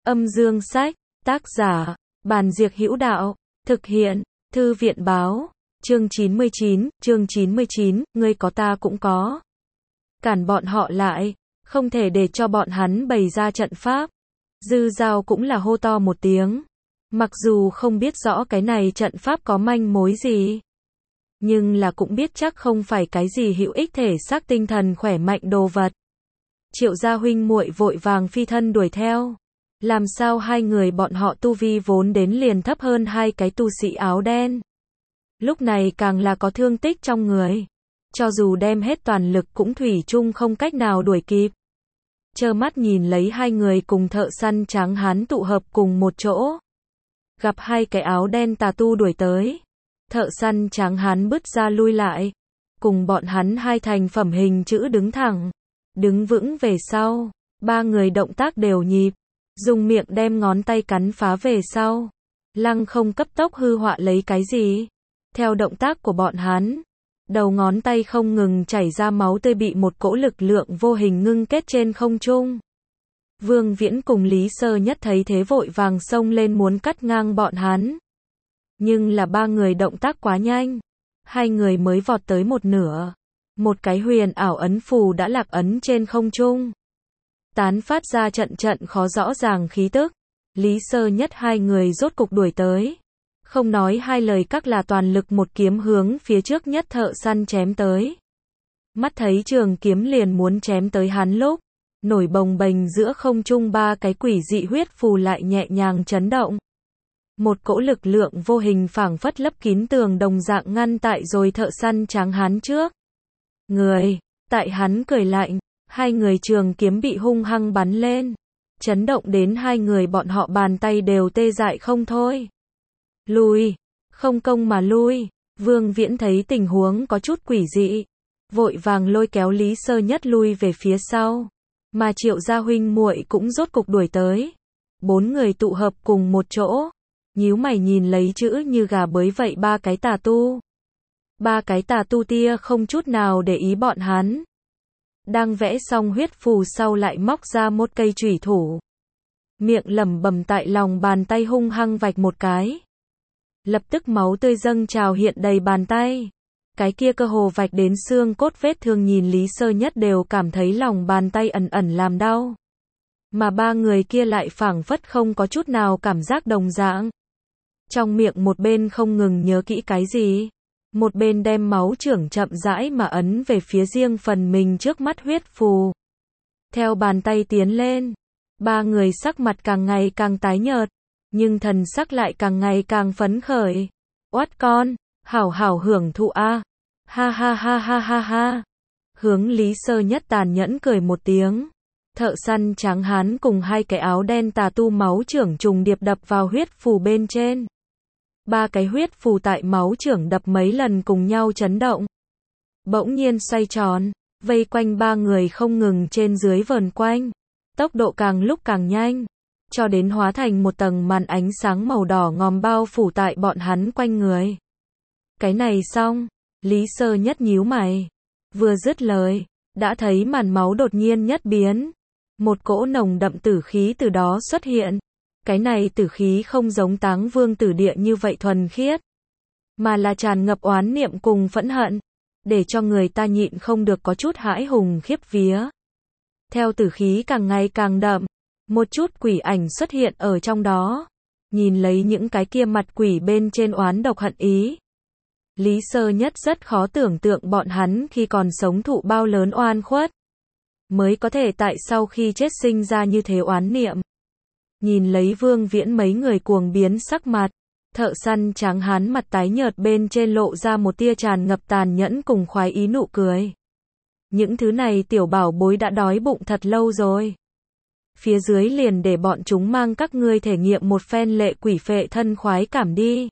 Âm dương sách, tác giả, Bàn Diệc Hữu Đạo, thực hiện, Thư viện báo, chương 99, ngươi có ta cũng có. Cản bọn họ lại, không thể để cho bọn hắn bày ra trận pháp. Dư Dao cũng là hô to một tiếng. Mặc dù không biết rõ cái này trận pháp có manh mối gì, nhưng là cũng biết chắc không phải cái gì hữu ích thể xác tinh thần khỏe mạnh đồ vật. Triệu gia huynh muội vội vàng phi thân đuổi theo. Làm sao hai người bọn họ tu vi vốn đến liền thấp hơn hai cái tu sĩ áo đen. Lúc này càng là có thương tích trong người. Cho dù đem hết toàn lực cũng thủy chung không cách nào đuổi kịp. Trơ mắt nhìn lấy hai người cùng thợ săn tráng hán tụ hợp cùng một chỗ. Gặp hai cái áo đen tà tu đuổi tới. Thợ săn tráng hán bứt ra lui lại. Cùng bọn hắn hai thành phẩm hình chữ đứng thẳng. Đứng vững về sau. Ba người động tác đều nhịp. Dùng miệng đem ngón tay cắn phá về sau. Lăng không cấp tốc hư họa lấy cái gì. Theo động tác của bọn hắn. Đầu ngón tay không ngừng chảy ra máu tươi bị một cỗ lực lượng vô hình ngưng kết trên không trung. Vương Viễn cùng Lý Sơ Nhất thấy thế vội vàng xông lên muốn cắt ngang bọn hắn. Nhưng là ba người động tác quá nhanh. Hai người mới vọt tới một nửa. Một cái huyền ảo ấn phù đã lạc ấn trên không trung. Tán phát ra trận trận khó rõ ràng khí tức. Lý Sơ Nhất hai người rốt cục đuổi tới. Không nói hai lời các là toàn lực một kiếm hướng phía trước nhất thợ săn chém tới. Mắt thấy trường kiếm liền muốn chém tới hắn lúc. Nổi bồng bềnh giữa không trung ba cái quỷ dị huyết phù lại nhẹ nhàng chấn động. Một cỗ lực lượng vô hình phảng phất lấp kín tường đồng dạng ngăn tại rồi thợ săn tráng hán trước. Người, tại hắn cười lạnh, hai người trường kiếm bị hung hăng bắn lên. Chấn động đến hai người bọn họ bàn tay đều tê dại không thôi. Lui, không công mà lui. Vương Viễn thấy tình huống có chút quỷ dị. Vội vàng lôi kéo Lý Sơ Nhất lui về phía sau. Mà Triệu gia huynh muội cũng rốt cục đuổi tới. Bốn người tụ hợp cùng một chỗ. Nhíu mày nhìn lấy chữ như gà bới vậy ba cái tà tu. Ba cái tà tu tia không chút nào để ý bọn hắn. Đang vẽ xong huyết phù sau lại móc ra một cây chủy thủ. Miệng lẩm bẩm tại lòng bàn tay hung hăng vạch một cái. Lập tức máu tươi dâng trào hiện đầy bàn tay. Cái kia cơ hồ vạch đến xương cốt vết thương nhìn Lý Sơ Nhất đều cảm thấy lòng bàn tay ẩn ẩn làm đau. Mà ba người kia lại phảng phất không có chút nào cảm giác đồng dạng. Trong miệng một bên không ngừng nhớ kỹ cái gì. Một bên đem máu trưởng chậm rãi mà ấn về phía riêng phần mình trước mắt huyết phù. Theo bàn tay tiến lên. Ba người sắc mặt càng ngày càng tái nhợt. Nhưng thần sắc lại càng ngày càng phấn khởi. Oát con, hảo hảo hưởng thụ a. Ha ha ha ha ha ha. Hướng Lý Sơ Nhất tàn nhẫn cười một tiếng. Thợ săn tráng hán cùng hai cái áo đen tà tu máu trưởng trùng điệp đập vào huyết phù bên trên. Ba cái huyết phù tại máu trưởng đập mấy lần cùng nhau chấn động. Bỗng nhiên xoay tròn, vây quanh ba người không ngừng trên dưới vờn quanh. Tốc độ càng lúc càng nhanh. Cho đến hóa thành một tầng màn ánh sáng màu đỏ ngòm bao phủ tại bọn hắn quanh người. Cái này xong, Lý Sơ Nhất nhíu mày. Vừa dứt lời, đã thấy màn máu đột nhiên nhất biến. Một cỗ nồng đậm tử khí từ đó xuất hiện. Cái này tử khí không giống Táng Vương tử địa như vậy thuần khiết. Mà là tràn ngập oán niệm cùng phẫn hận. Để cho người ta nhịn không được có chút hãi hùng khiếp vía. Theo tử khí càng ngày càng đậm. Một chút quỷ ảnh xuất hiện ở trong đó. Nhìn lấy những cái kia mặt quỷ bên trên oán độc hận ý. Lý Sơ Nhất rất khó tưởng tượng bọn hắn khi còn sống thụ bao lớn oan khuất. Mới có thể tại sau khi chết sinh ra như thế oán niệm. Nhìn lấy Vương Viễn mấy người cuồng biến sắc mặt. Thợ săn tráng hán mặt tái nhợt bên trên lộ ra một tia tràn ngập tàn nhẫn cùng khoái ý nụ cười. Những thứ này tiểu bảo bối đã đói bụng thật lâu rồi. Phía dưới liền để bọn chúng mang các ngươi thể nghiệm một phen lệ quỷ phệ thân khoái cảm đi.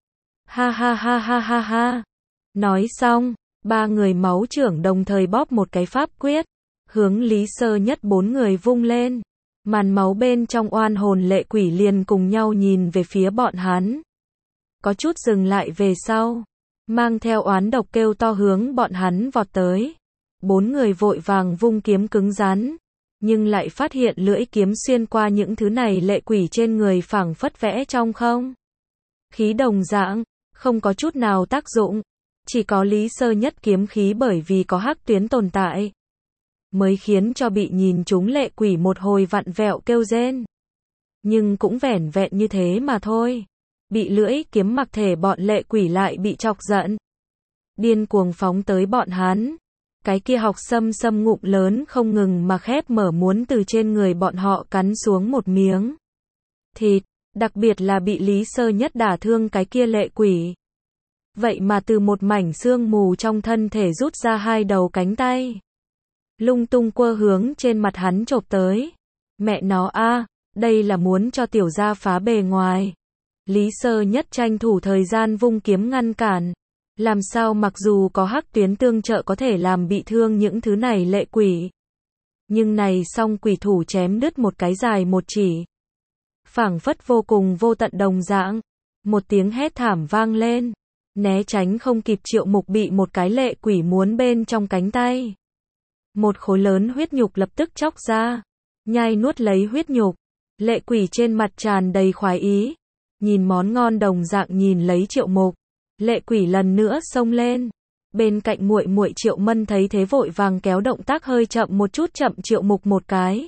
Ha ha ha ha ha ha. Nói xong, ba người máu trưởng đồng thời bóp một cái pháp quyết. Hướng Lý Sơ Nhất bốn người vung lên. Màn máu bên trong oan hồn lệ quỷ liền cùng nhau nhìn về phía bọn hắn. Có chút dừng lại về sau. Mang theo oán độc kêu to hướng bọn hắn vọt tới. Bốn người vội vàng vung kiếm cứng rắn. nhưng lại phát hiện lưỡi kiếm xuyên qua những thứ này lệ quỷ trên người phảng phất vẽ trong không khí đồng dạng, không có chút nào tác dụng. Chỉ có Lý Sơ Nhất kiếm khí bởi vì có hắc tuyến tồn tại, mới khiến cho bị nhìn trúng lệ quỷ một hồi vặn vẹo kêu rên. Nhưng cũng vẻn vẹn như thế mà thôi. Bị lưỡi kiếm mặc thể bọn lệ quỷ lại bị chọc giận, điên cuồng phóng tới bọn hắn. Cái kia học xâm ngụm lớn không ngừng mà khép mở muốn từ trên người bọn họ cắn xuống một miếng thịt, đặc biệt là bị Lý Sơ Nhất đả thương cái kia lệ quỷ. Vậy mà từ một mảnh xương mù trong thân thể rút ra 2 đầu cánh tay, lung tung quơ hướng trên mặt hắn chộp tới. Mẹ nó a, đây là muốn cho tiểu gia phá bề ngoài. Lý Sơ Nhất tranh thủ thời gian vung kiếm ngăn cản. Làm sao mặc dù có hắc tuyến tương trợ có thể làm bị thương những thứ này lệ quỷ. Nhưng này song quỷ thủ chém đứt một cái dài một chỉ. Phảng phất vô cùng vô tận đồng dạng. Một tiếng hét thảm vang lên. Né tránh không kịp Triệu Mục bị một cái lệ quỷ muốn bên trong cánh tay. Một khối lớn huyết nhục lập tức chóc ra. Nhai nuốt lấy huyết nhục. Lệ quỷ trên mặt tràn đầy khoái ý. Nhìn món ngon đồng dạng nhìn lấy Triệu Mục. Lệ quỷ lần nữa xông lên. Bên cạnh muội muội Triệu Mân thấy thế vội vàng kéo động tác hơi chậm một chút chậm Triệu Mục một cái.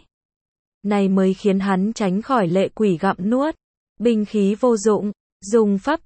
Này mới khiến hắn tránh khỏi lệ quỷ gặm nuốt. Binh khí vô dụng, dùng pháp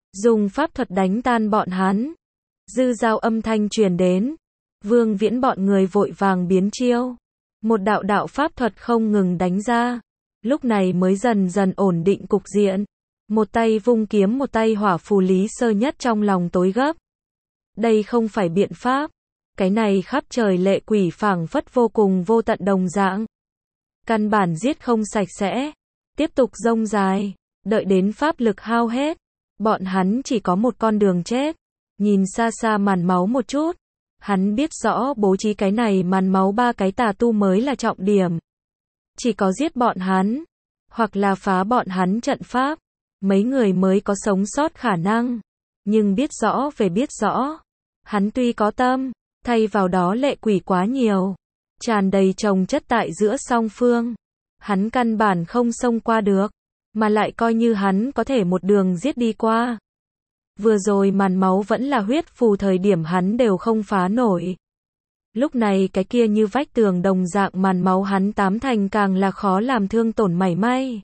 thuật đánh tan bọn hắn. Dư dao âm thanh truyền đến. Vương Viễn bọn người vội vàng biến chiêu. Một đạo pháp thuật không ngừng đánh ra. Lúc này mới dần dần ổn định cục diện. Một tay vung kiếm một tay hỏa phù. Lý Sơ Nhất trong lòng tối gấp. Đây không phải biện pháp. Cái này khắp trời lệ quỷ phảng phất vô cùng vô tận đồng dạng. Căn bản giết không sạch sẽ. Tiếp tục rông dài. Đợi đến pháp lực hao hết. Bọn hắn chỉ có một con đường chết. Nhìn xa xa màn máu một chút. Hắn biết rõ bố trí cái này màn máu 3 cái tà tu mới là trọng điểm. Chỉ có giết bọn hắn. Hoặc là phá bọn hắn trận pháp. Mấy người mới có sống sót khả năng. Nhưng biết rõ. Hắn tuy có tâm. Thay vào đó lệ quỷ quá nhiều. Tràn đầy chồng chất tại giữa song phương. Hắn căn bản không xông qua được. Mà lại coi như hắn có thể một đường giết đi qua. Vừa rồi màn máu vẫn là huyết phù thời điểm hắn đều không phá nổi. Lúc này cái kia như vách tường đồng dạng màn máu hắn 8 thành càng là khó làm thương tổn mảy may.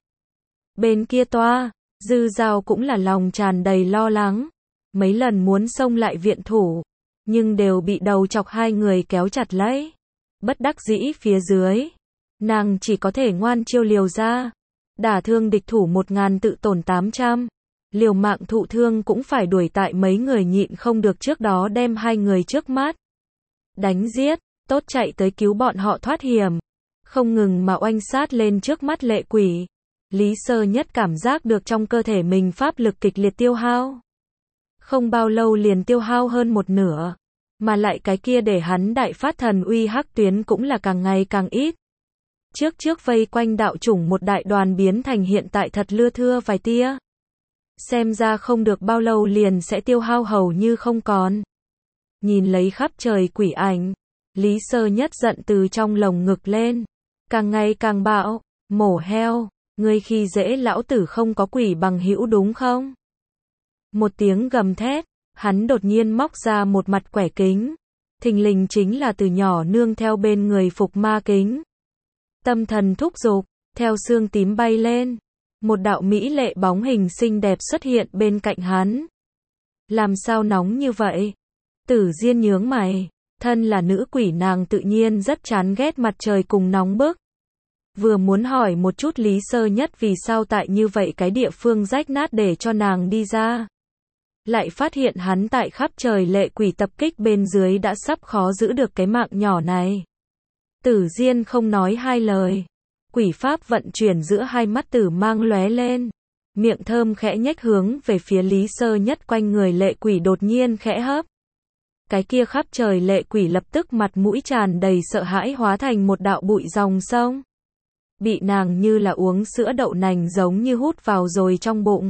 Bên kia toa, Dư Dao cũng là lòng tràn đầy lo lắng. Mấy lần muốn xông lại viện thủ. Nhưng đều bị đầu chọc 2 người kéo chặt lấy. Bất đắc dĩ phía dưới. Nàng chỉ có thể ngoan chiêu liều ra. Đả thương địch thủ 1000 tự tổn 800. Liều mạng thụ thương cũng phải đuổi tại mấy người nhịn không được trước đó đem 2 người trước mắt. Đánh giết, tốt chạy tới cứu bọn họ thoát hiểm. Không ngừng mà oanh sát lên trước mắt lệ quỷ. Lý Sơ Nhất cảm giác được trong cơ thể mình pháp lực kịch liệt tiêu hao. Không bao lâu liền tiêu hao hơn 1/2. Mà lại cái kia để hắn đại phát thần uy hắc tuyến cũng là càng ngày càng ít. Trước vây quanh đạo chủng một đại đoàn biến thành hiện tại thật lưa thưa vài tia. Xem ra không được bao lâu liền sẽ tiêu hao hầu như không còn. Nhìn lấy khắp trời quỷ ảnh. Lý Sơ Nhất giận từ trong lồng ngực lên. Càng ngày càng bạo. Mổ heo. Ngươi khi dễ lão tử không có quỷ bằng hữu đúng không? Một tiếng gầm thét. Hắn đột nhiên móc ra một mặt quẻ kính. Thình lình chính là từ nhỏ nương theo bên người phục ma kính. Tâm thần thúc giục. Theo xương tím bay lên. Một đạo mỹ lệ bóng hình xinh đẹp xuất hiện bên cạnh hắn. Làm sao nóng như vậy? Tử Diên nhướng mày. Thân là nữ quỷ nàng tự nhiên rất chán ghét mặt trời cùng nóng bức. Vừa muốn hỏi một chút Lý Sơ Nhất vì sao tại như vậy cái địa phương rách nát để cho nàng đi ra. Lại phát hiện hắn tại khắp trời lệ quỷ tập kích bên dưới đã sắp khó giữ được cái mạng nhỏ này. Tử Diên không nói hai lời. Quỷ pháp vận chuyển giữa hai mắt tử mang lóe lên. Miệng thơm khẽ nhếch hướng về phía Lý Sơ Nhất quanh người lệ quỷ đột nhiên khẽ hấp. Cái kia khắp trời lệ quỷ lập tức mặt mũi tràn đầy sợ hãi hóa thành một đạo bụi dòng sông. Bị nàng như là uống sữa đậu nành giống như hút vào rồi trong bụng.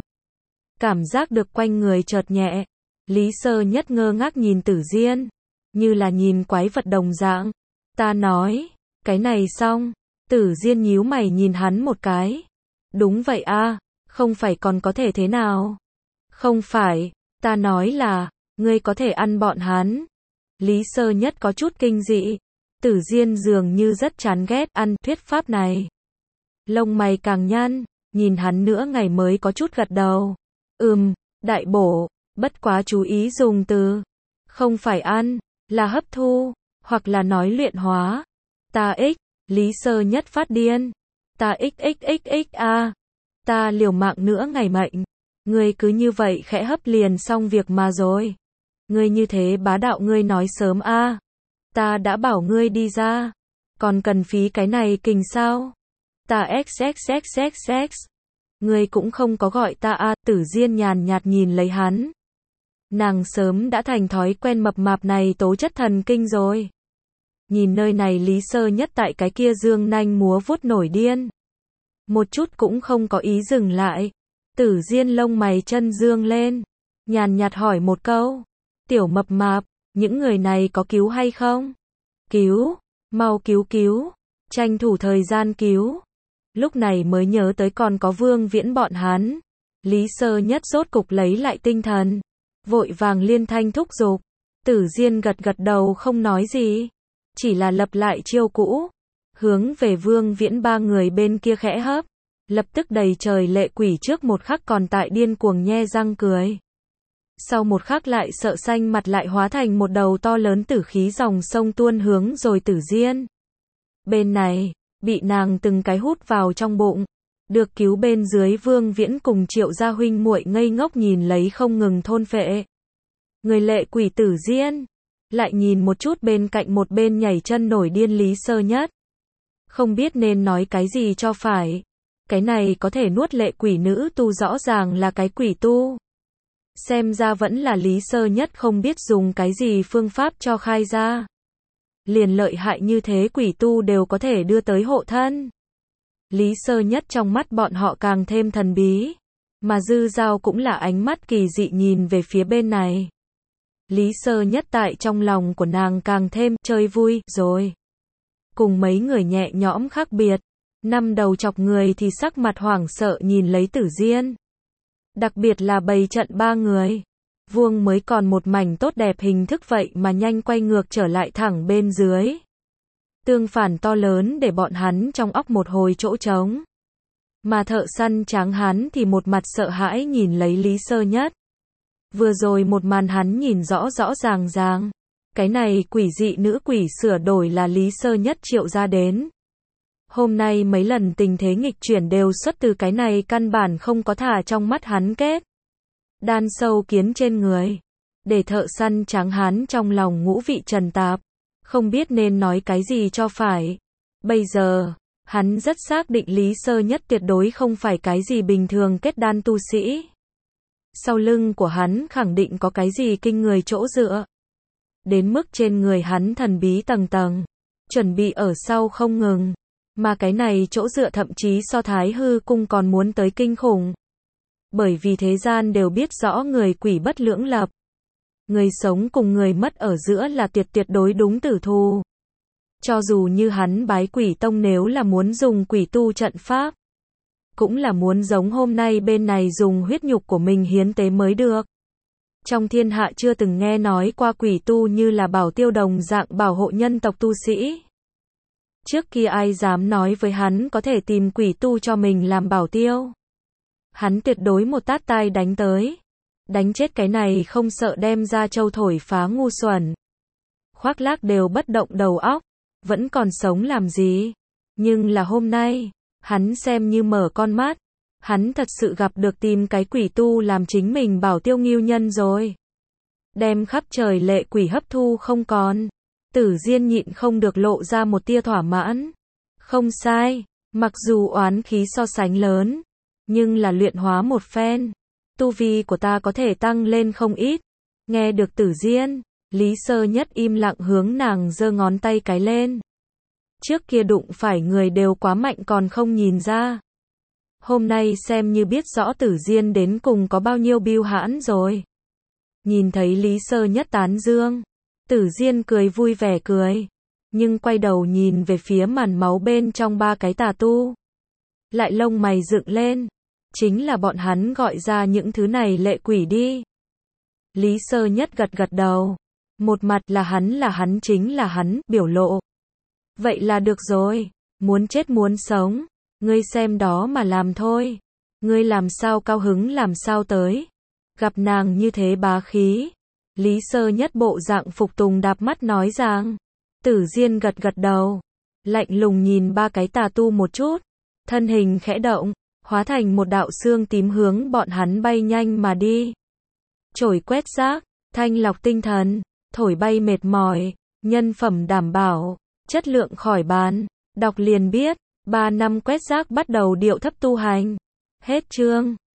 Cảm giác được quanh người chợt nhẹ. Lý Sơ Nhất ngơ ngác nhìn Tử Diên. Như là nhìn quái vật đồng dạng. Ta nói, cái này xong. Tử Diên nhíu mày nhìn hắn một cái. Đúng vậy a, không phải còn có thể thế nào? Không phải, ta nói là, ngươi có thể ăn bọn hắn. Lý Sơ Nhất có chút kinh dị. Tử Diên dường như rất chán ghét ăn thuyết pháp này. Lông mày càng nhăn, nhìn hắn nữa ngày mới có chút gật đầu. Đại bổ, bất quá chú ý dùng từ. Không phải ăn, là hấp thu, hoặc là nói luyện hóa. Ta Lý Sơ Nhất phát điên. Ta a. Ta liều mạng nữa ngày mệnh. Ngươi cứ như vậy khẽ hấp liền xong việc mà rồi. Ngươi như thế bá đạo ngươi nói sớm a. Ta đã bảo ngươi đi ra. Còn cần phí cái này kình sao? Ta xxxxx. Ngươi cũng không có gọi ta a. Tử Diên nhàn nhạt nhìn lấy hắn. Nàng sớm đã thành thói quen mập mạp này tố chất thần kinh rồi. Nhìn nơi này Lý Sơ Nhất tại cái kia dương nanh múa vuốt nổi điên. Một chút cũng không có ý dừng lại. Tử Diên lông mày chân dương lên. Nhàn nhạt hỏi một câu. Tiểu mập mạp, những người này có cứu hay không? Cứu, mau cứu. Tranh thủ thời gian cứu. Lúc này mới nhớ tới còn có Vương Viễn bọn hắn. Lý Sơ Nhất rốt cục lấy lại tinh thần. Vội vàng liên thanh thúc giục. Tử Diên gật đầu không nói gì. Chỉ là lặp lại chiêu cũ. Hướng về Vương Viễn ba người bên kia khẽ hấp. Lập tức đầy trời lệ quỷ trước một khắc còn tại điên cuồng nhe răng cười. Sau một khắc lại sợ xanh mặt lại hóa thành một đầu to lớn tử khí dòng sông tuôn hướng rồi Tử Diên. Bên này, bị nàng từng cái hút vào trong bụng. Được cứu bên dưới Vương Viễn cùng Triệu gia huynh muội ngây ngốc nhìn lấy không ngừng thôn phệ. Người lệ quỷ Tử Diên. Lại nhìn một chút bên cạnh một bên nhảy chân nổi điên Lý Sơ Nhất. Không biết nên nói cái gì cho phải. Cái này có thể nuốt lệ quỷ nữ tu rõ ràng là cái quỷ tu. Xem ra vẫn là Lý Sơ Nhất không biết dùng cái gì phương pháp cho khai ra. Liền lợi hại như thế quỷ tu đều có thể đưa tới hộ thân. Lý Sơ Nhất trong mắt bọn họ càng thêm thần bí. Mà Dư Giao cũng là ánh mắt kỳ dị nhìn về phía bên này. Lý Sơ Nhất tại trong lòng của nàng càng thêm chơi vui rồi. Cùng mấy người nhẹ nhõm khác biệt. Năm đầu chọc người thì sắc mặt hoảng sợ nhìn lấy Tử Diên. Đặc biệt là bầy trận ba người. Vuông mới còn một mảnh tốt đẹp hình thức vậy mà nhanh quay ngược trở lại thẳng bên dưới. Tương phản to lớn để bọn hắn trong óc một hồi chỗ trống. Mà thợ săn tráng hán thì một mặt sợ hãi nhìn lấy Lý Sơ Nhất. Vừa rồi một màn hắn nhìn rõ ràng. Cái này quỷ dị nữ quỷ sửa đổi là Lý Sơ Nhất triệu ra đến. Hôm nay mấy lần tình thế nghịch chuyển đều xuất từ cái này căn bản không có thả trong mắt hắn kết. Đan sâu kiến trên người. Để thợ săn tráng hán trong lòng ngũ vị trần tạp. Không biết nên nói cái gì cho phải. Bây giờ, hắn rất xác định Lý Sơ Nhất tuyệt đối không phải cái gì bình thường kết đan tu sĩ. Sau lưng của hắn khẳng định có cái gì kinh người chỗ dựa. Đến mức trên người hắn thần bí tầng tầng. Chuẩn bị ở sau không ngừng. Mà cái này chỗ dựa thậm chí so Thái Hư Cung còn muốn tới kinh khủng. Bởi vì thế gian đều biết rõ người quỷ bất lưỡng lập. Người sống cùng người mất ở giữa là tuyệt đối đúng tử thù. Cho dù như hắn bái quỷ tông nếu là muốn dùng quỷ tu trận pháp. Cũng là muốn giống hôm nay bên này dùng huyết nhục của mình hiến tế mới được. Trong thiên hạ chưa từng nghe nói qua quỷ tu như là Bảo Tiêu đồng dạng bảo hộ nhân tộc tu sĩ. Trước kia ai dám nói với hắn có thể tìm quỷ tu cho mình làm Bảo Tiêu. Hắn tuyệt đối một tát tai đánh tới. Đánh chết cái này không sợ đem ra châu thổi phá ngu xuẩn. Khoác lác đều bất động đầu óc. Vẫn còn sống làm gì. Nhưng là hôm nay, hắn xem như mở con mắt. Hắn thật sự gặp được tìm cái quỷ tu làm chính mình Bảo Tiêu Ngưu Nhân rồi. Đem khắp trời lệ quỷ hấp thu không còn. Tử Diên nhịn không được lộ ra một tia thỏa mãn. Không sai, mặc dù oán khí so sánh lớn, nhưng là luyện hóa một phen. Tu vi của ta có thể tăng lên không ít. Nghe được Tử Diên, Lý Sơ Nhất im lặng hướng nàng giơ ngón tay cái lên. Trước kia đụng phải người đều quá mạnh còn không nhìn ra. Hôm nay xem như biết rõ Tử Diên đến cùng có bao nhiêu bưu hãn rồi. Nhìn thấy Lý Sơ Nhất tán dương. Tử Diên cười vui vẻ cười. nhưng quay đầu nhìn về phía màn máu bên trong ba cái tà tu. Lại lông mày dựng lên. Chính là bọn hắn gọi ra những thứ này lệ quỷ đi. Lý Sơ Nhất gật gật đầu. Một mặt là hắn chính là hắn, biểu lộ. Vậy là được rồi, muốn chết muốn sống, ngươi xem đó mà làm thôi. Ngươi làm sao cao hứng làm sao tới. Gặp nàng như thế bá khí. Lý Sơ Nhất bộ dạng phục tùng đạp mắt nói rằng. Tử Diên gật gật đầu. Lạnh lùng nhìn ba cái tà tu một chút. Thân hình khẽ động, hóa thành một đạo xương tím hướng bọn hắn bay nhanh mà đi. Chổi quét rác, thanh lọc tinh thần, thổi bay mệt mỏi, nhân phẩm đảm bảo, chất lượng khỏi bàn. Đọc liền biết, 3 năm quét rác bắt đầu điệu thấp tu hành. Hết chương.